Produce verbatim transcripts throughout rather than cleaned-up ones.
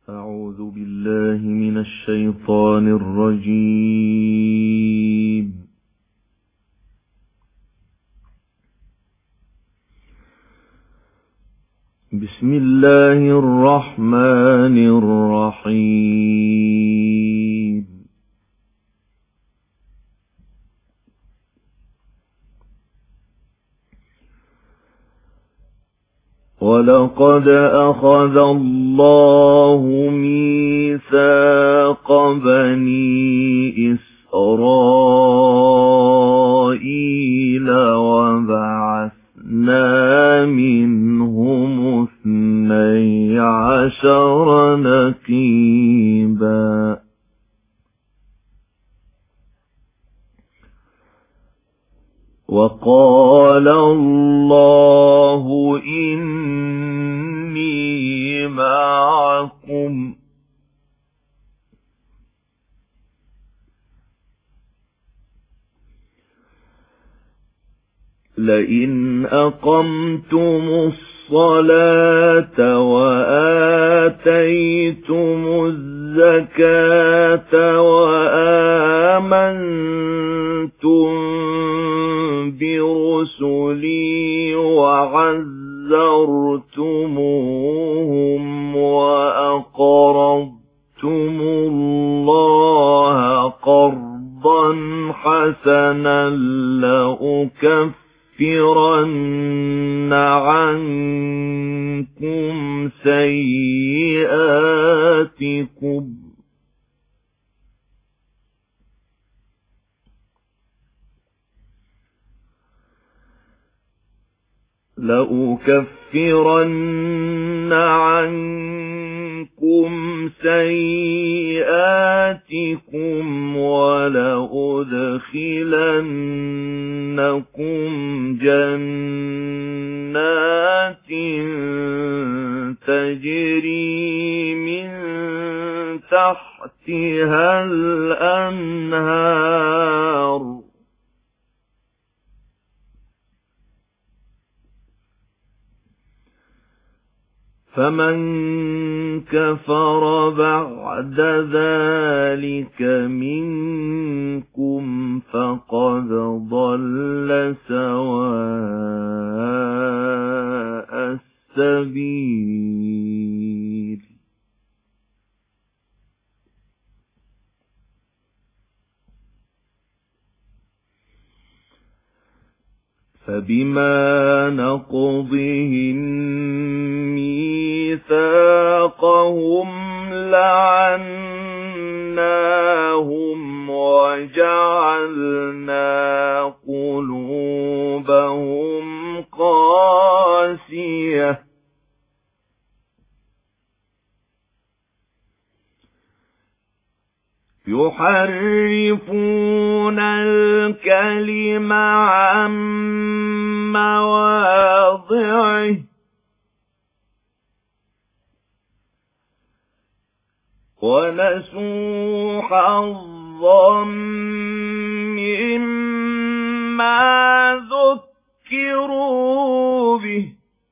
أعوذ بالله من الشيطان الرجيم. بسم الله الرحمن الرحيم. ولقد أخذ الله ميثاق بني إسرائيل وبعثنا منهم اثني عشر نقيبا وقال الله إني معكم لئن أقمتم الصلاة وآتيتم الزكاة وآمنتم برسلي وعزرتموهم وأقرضتم الله قرضا حسنا لأكفرن عنكم سيئاتكم لأكفرن عنكم سيئاتكم ولأدخلنكم جنات تجري من تحتها الأنهار فمن كفر بعد ذلك منكم فقد ضل سواء السبيل. فبما نقضهم ميثاقهم لعناهم وجعلنا قلوبهم قاسية يحرفون الكلم عن مواضعه ونسوا حظا مما ذكروا به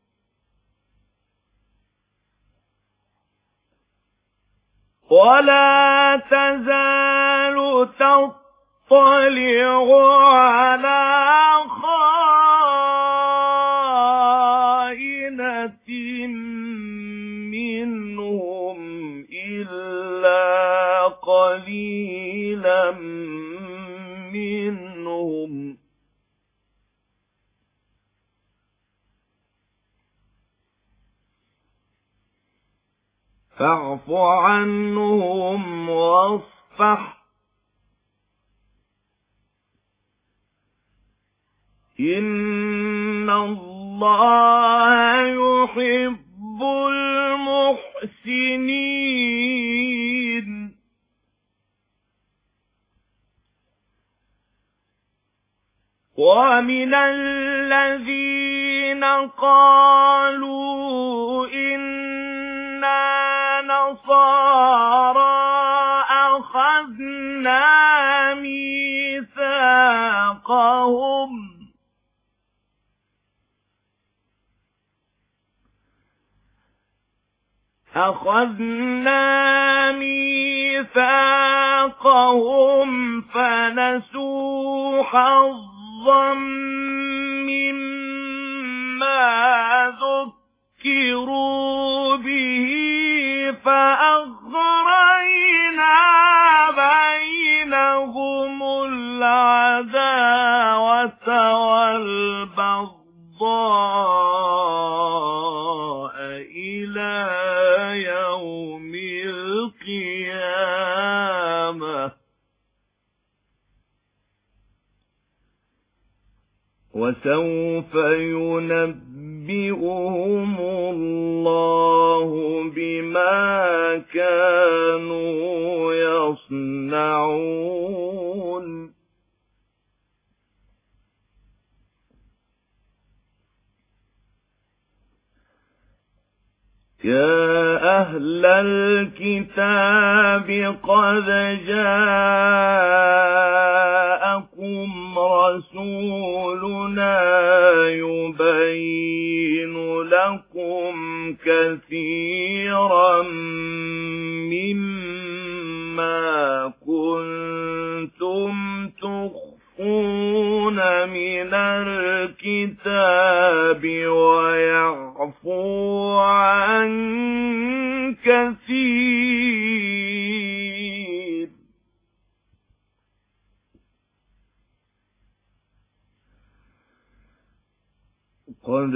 ولا تزال تطلع على خائنة منهم إلا قليلا منهم فاعف عنهم واصفح إن الله يحب المحسنين. ومن الذين قالوا إنا نصارى أخذنا ميثاقهم أخذنا ميثاقهم فنسوا حظا مما ذكروا به فأغرينا بينهم العداوة والبغضاء إلى يوم القيامة وسوف ينبئهم الله بما كانوا يصنعون يا أهل الكتاب قد جاءكم رسولنا يبين لكم كثيرا مما كنتم تخفون من الكتاب ويعفو عن كثير قد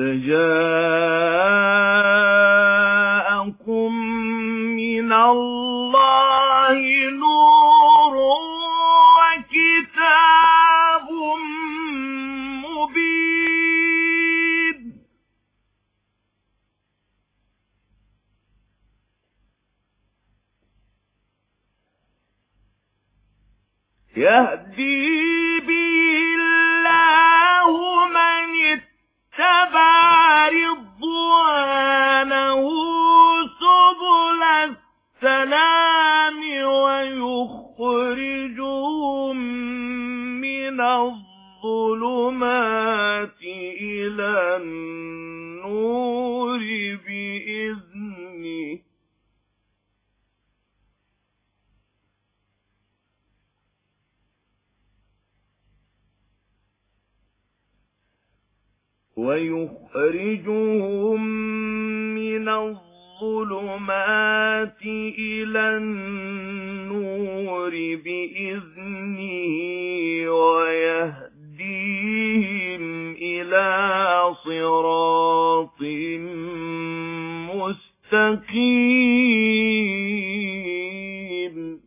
جاءكم من الله نور وكتاب مبين يهدي به الله من اتبع رضوانه سبل السلام ويخرجهم من الظلمات إلى النور بإذنه ويخرجهم من الظلمات إلى النور بإذنه ويهديهم إلى صراط مستقيم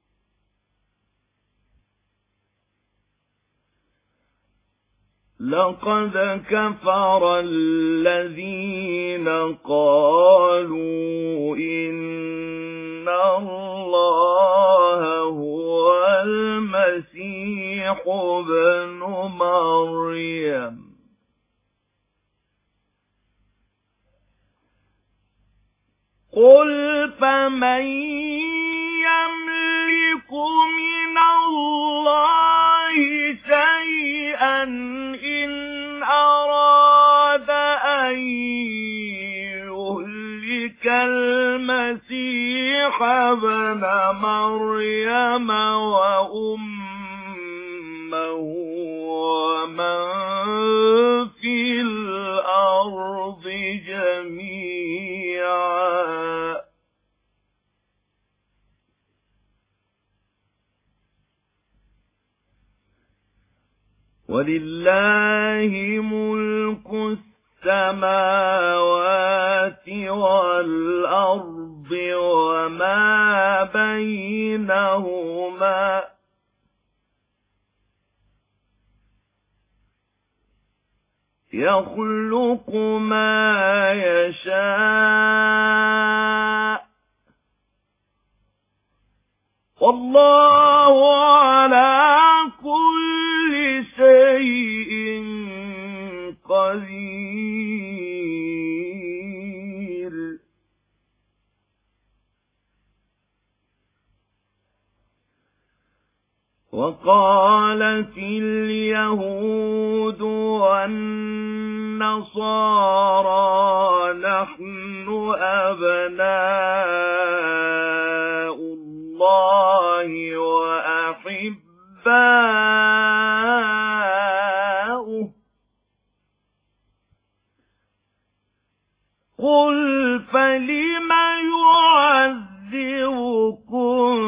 لقد كفر الذين قالوا إن الله هو المسيح ابن مريم قل فمن يملك من الله شيئا إن أراد أن يهلك المسيح ابن مريم وأمه ومن في الأرض جميعا ولله ملك السماوات والأرض وما بينهما يخلق ما يشاء والله على كل شيء قدير وقالت اليهود والنصارى نحن أبناء الله وأحباؤه قل فلم يعذبكم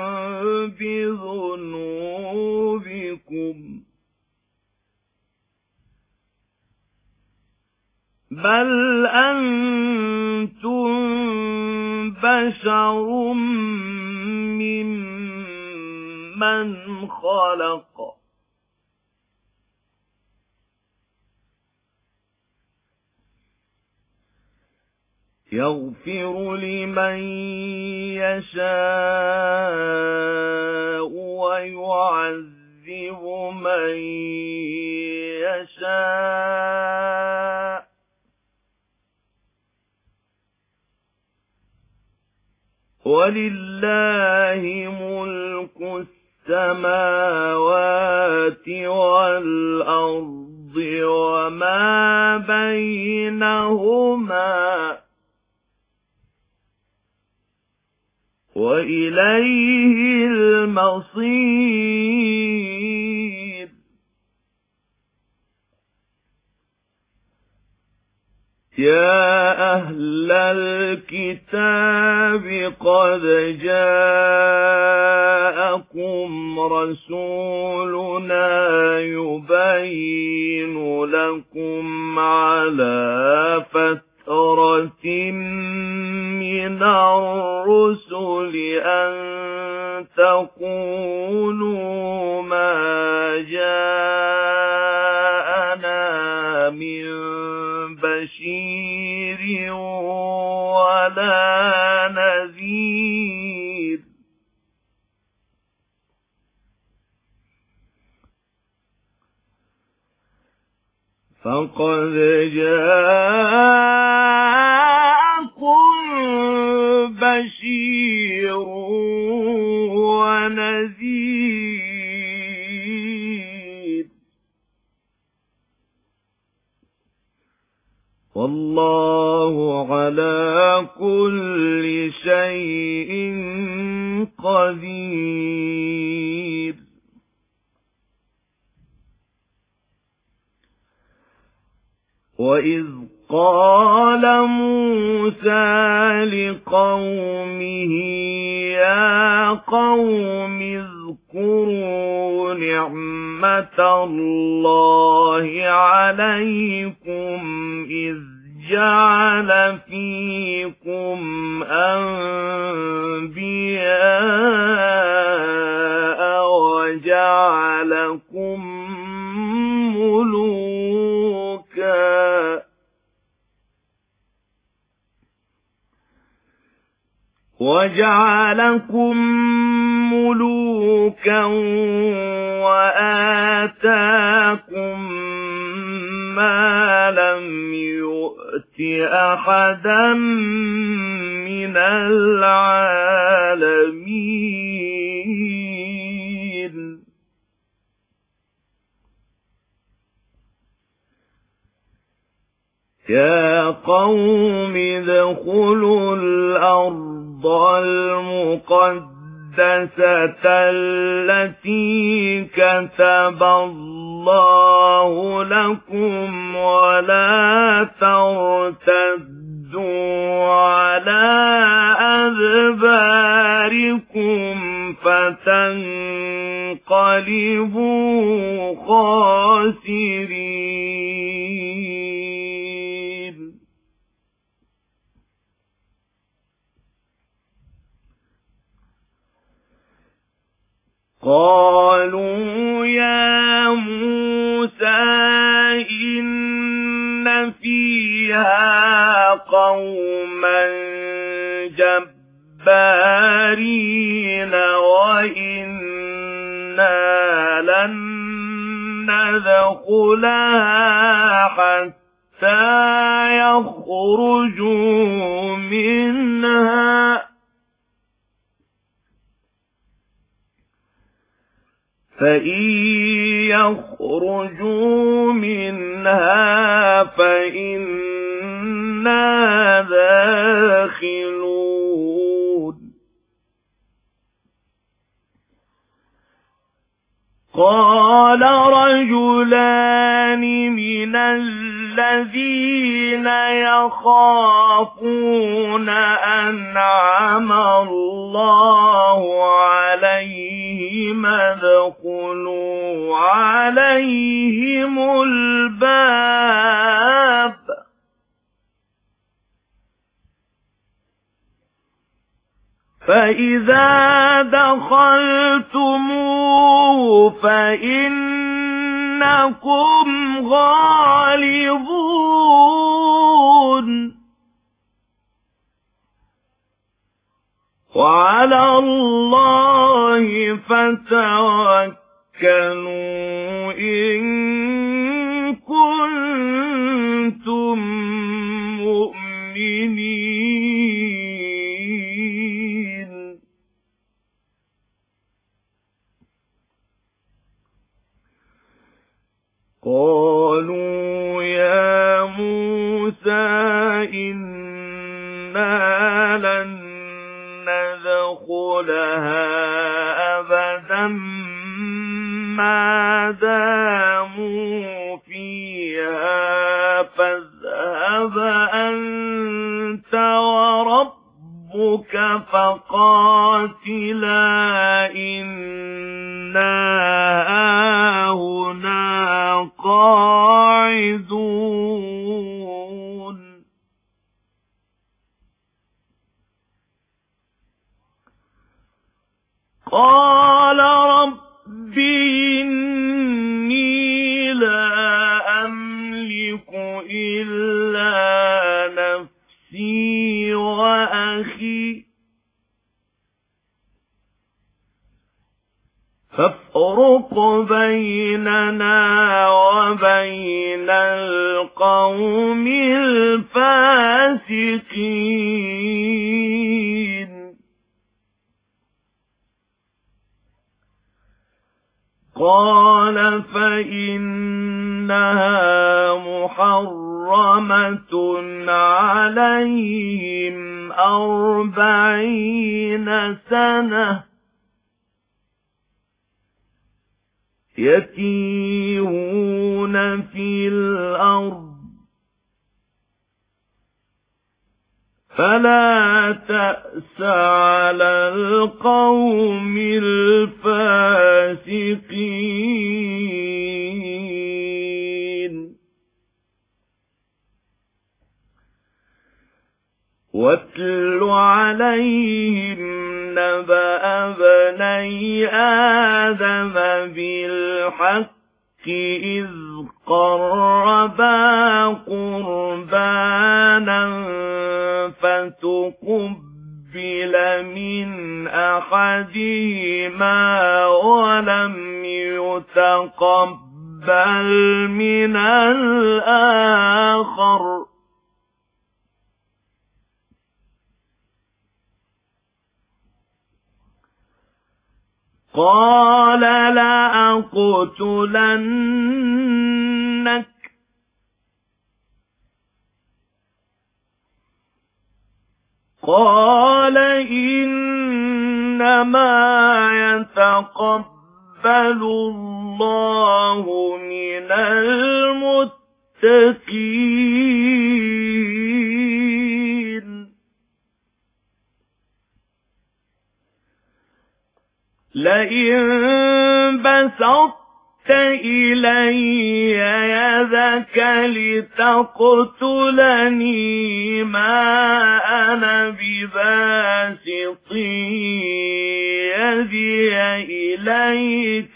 بذنوبكم بل أنتم بشر ممن خلق يغفر لمن يشاء ويعذب من يشاء ولله ملك السماوات والأرض وما بينهما وإليه المصير يا أهل الكتاب قد جاءكم رسولنا يبين لكم على فترة من الرسل أن تقولوا ما جاءنا من بشير ولا نذير فقد جاءكم بشير ونذير والله على كل شيء قدير وإذ قال موسى لقومه يا قوم اذكروا نعمة الله عليكم إذ جعل فيكم أنبياء وجعلكم ملوكا وجعلكم ملوكا وآتاكم ما لم يؤت أحدا من العالمين يا قوم ادخلوا الأرض المقدسة التي كتب الله لكم ولا ترتدوا على أدباركم فتنقلبوا خاسرين قالوا يا موسى إن فيها قوما جبارين وإنا لن ندخلها حتى يخرجوا منها فإن يخرجوا منها فإنا داخلون قال رجلان من الذين يخافون أنعم الله عليهم ادخلوا عليهم الباب فإذا دخلتموه فإنكم غالبون وعلى الله فتوكلوا إن كنتم مؤمنين قالوا يا موسى إنا لن ندخلها أبدا ما داموا فيها فاذهب أنت وربك فقاتلا إنا هاهنا قاعدون قال رب إني لا أملك إلا نفسي وأخي فافرق بيننا وبين القوم الفاسقين قال فإنها محرمة عليهم أربعين سنة يتيهون في الأرض فلا تأس على القوم الفاسقين واتل عليهم نبأ بني آدم بالحق إذ قربا قربانا فتقبل من أحدهما ولم يتقبل من الآخر قال لأقتلنك قال إنما يتقبل الله من المتقين لئن بسطت إلي يدك لتقتلني ما أنا بباسط يدي إليك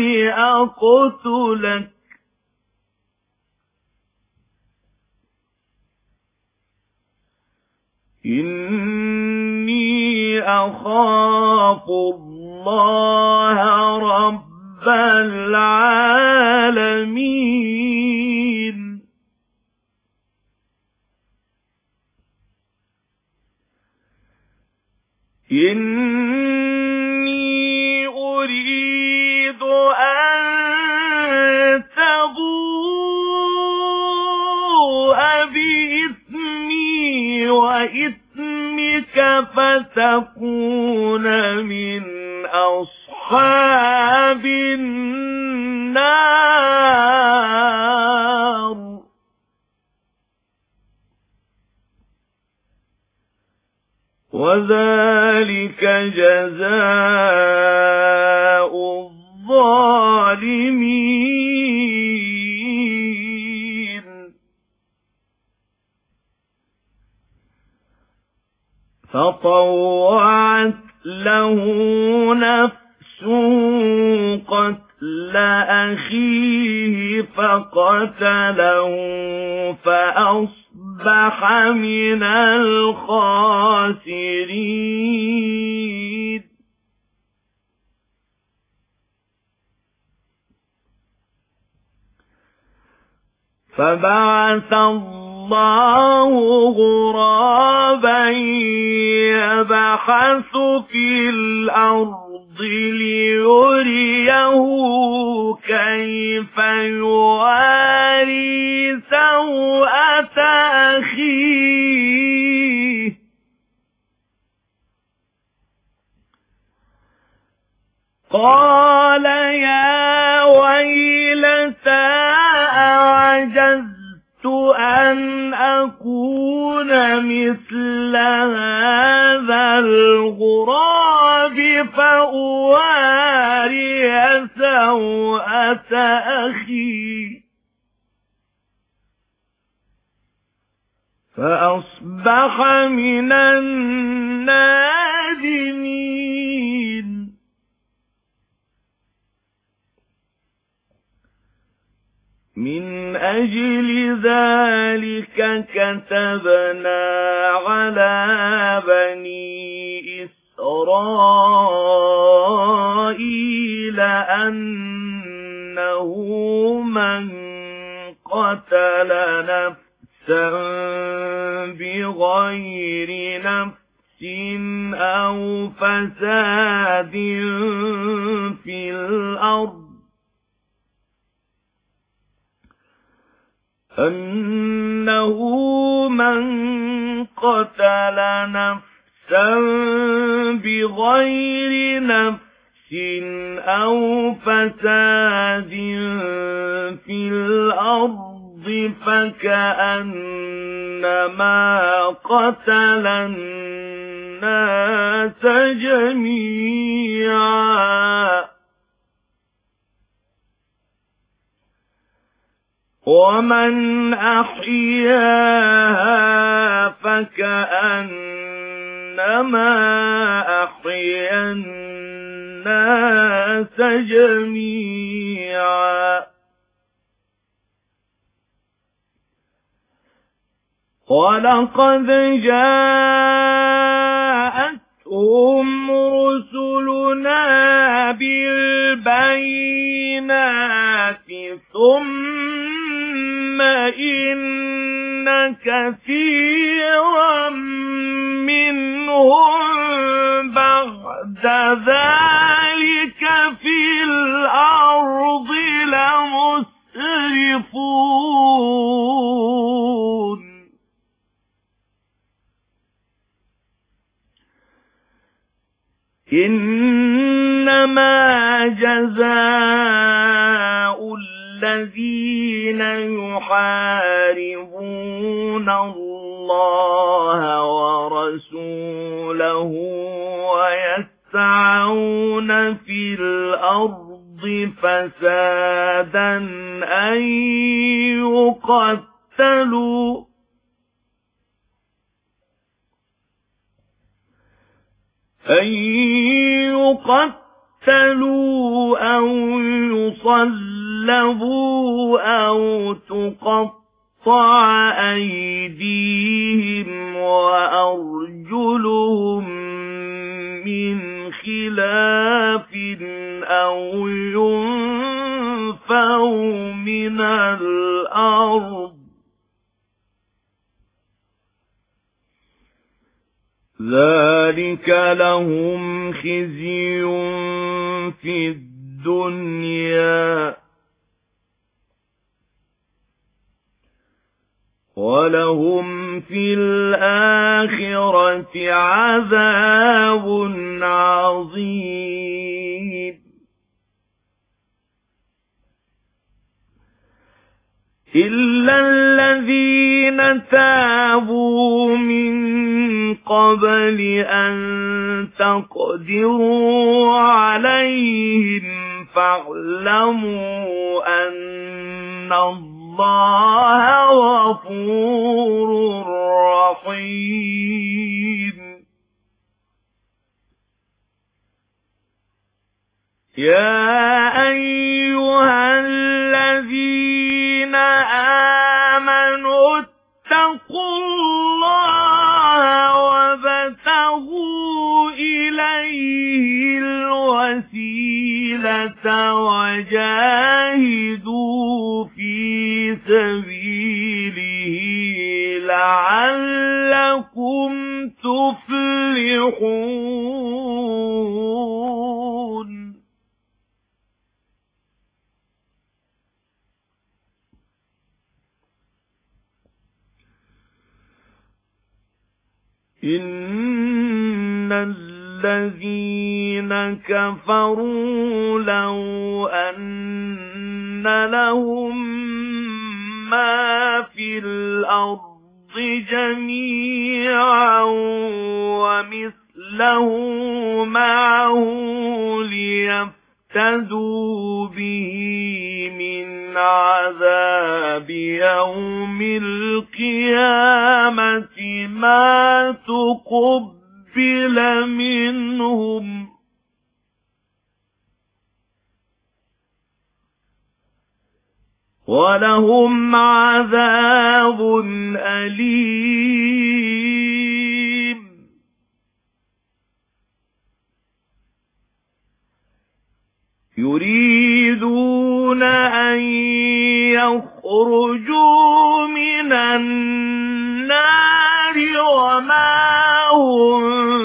لأقتلك إني أخاف الله رب العالمين إني أريد وإثمك فتكون من أصحاب النار. وذلك جزاء الظالمين. فطوعت له نفسه قتل أخيه فقتله فأصبح من الخاسرين. فبعث الله غرابا يبحث في الأرض ليريه كيف يواري سوءة أخيه. قال يا ويلتى أعجزت أن أكون مثل هذا الغراب فأواري سوءة أخي. فأصبح من النادمين. من أجل ذلك كتبنا على بني إسرائيل أنه من قتل نفسا بغير نفس أو فساد في الأرض أنه من قتل نفسا بغير نفس أو فساد في الأرض فكأنما قتل الناس جميعا. ومن أحياها فكأنما أحيا الناس جميعا. ولقد جاءتهم رسلنا بالبينات ثم إن كثيرا منهم بعد ذلك في الأرض لمسرفون. إنما جزاء الذين يحاربون الله ورسوله ويسعون في الأرض فسادا أن يقتلوا أن يقتلوا أو يصلبوا أو تقطع أيديهم وأرجلهم من خلاف أو ينفوا من الأرض ذلك لهم خزي في الدنيا وَلَهُمْ فِي الْآخِرَةِ عَذَابٌ عَظِيمٌ إِلَّا الَّذِينَ تَابُوا مِن قَبْلِ أَن تَقْدِرُوا عَلَيْهِمْ فَاعْلَمُوا أَنَّ اللَّهَ غَفُورٌ رَّحِيمٌ يَا أَيُّهَا الَّذِينَ آمَنُوا اتَّقُوا اللَّهَ وَابْتَغُوا إِلَيْهِ الْوَسِيلَةَ وَجَاهِدُوا فِي سَبِيلِهِ لَعَلَّكُمْ تُفْلِحُونَ إِنَّ الَّذِينَ كَفَرُوا لَوْ أَنَّ لَهُم مَّا فِي الْأَرْضِ جَمِيعًا وَمِثْلَهُ مَعَهُ لِيَفْتَدُوا بِهِ مِنْ عَذَابِ يَوْمِ الْقِيَامَةِ مَا تُقُبِّلَ مِنْهُمْ وَلَهُمْ عَذَابٌ أَلِيمٌ يُرِيدُونَ أَن يَخْرُجُوا مِنَ النَّارِ وَمَا هُم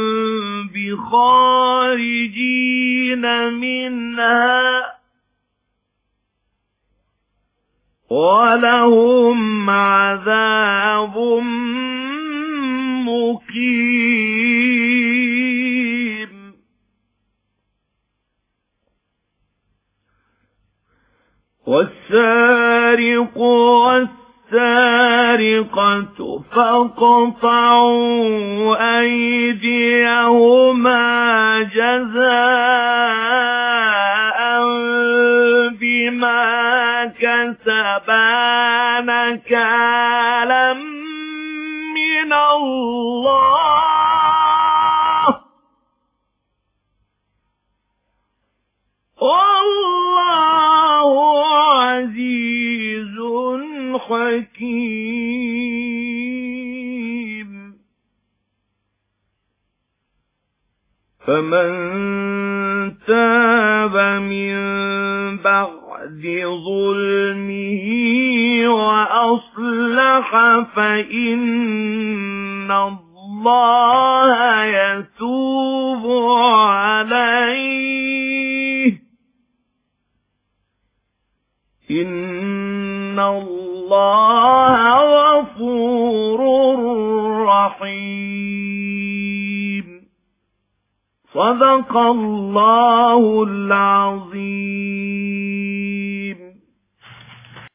بِخَارِجِينَ مِنْهَا وَلَهُمْ عَذَابٌ مُقِيمٌ وَالسَّارِقُ وَالسَّارِقَةُ فَاقْطَعُوا أَيْدِيَهُمَا جَزَاءً بِمَا كَسَبَا نَكَالًا مِّنَ اللَّهِ وَاللَّهُ عَزِيزٌ حَكِيمٌ فَمَن تَابَ مِن بَعْدِ ظُلْمِهِ وَأَصْلَحَ فَإِنَّ اللَّهَ يَتُوبُ عَلَيْهِ إِنَّ اللَّهَ غَفُورٌ رَّحِيمٌ صدق الله العظيم.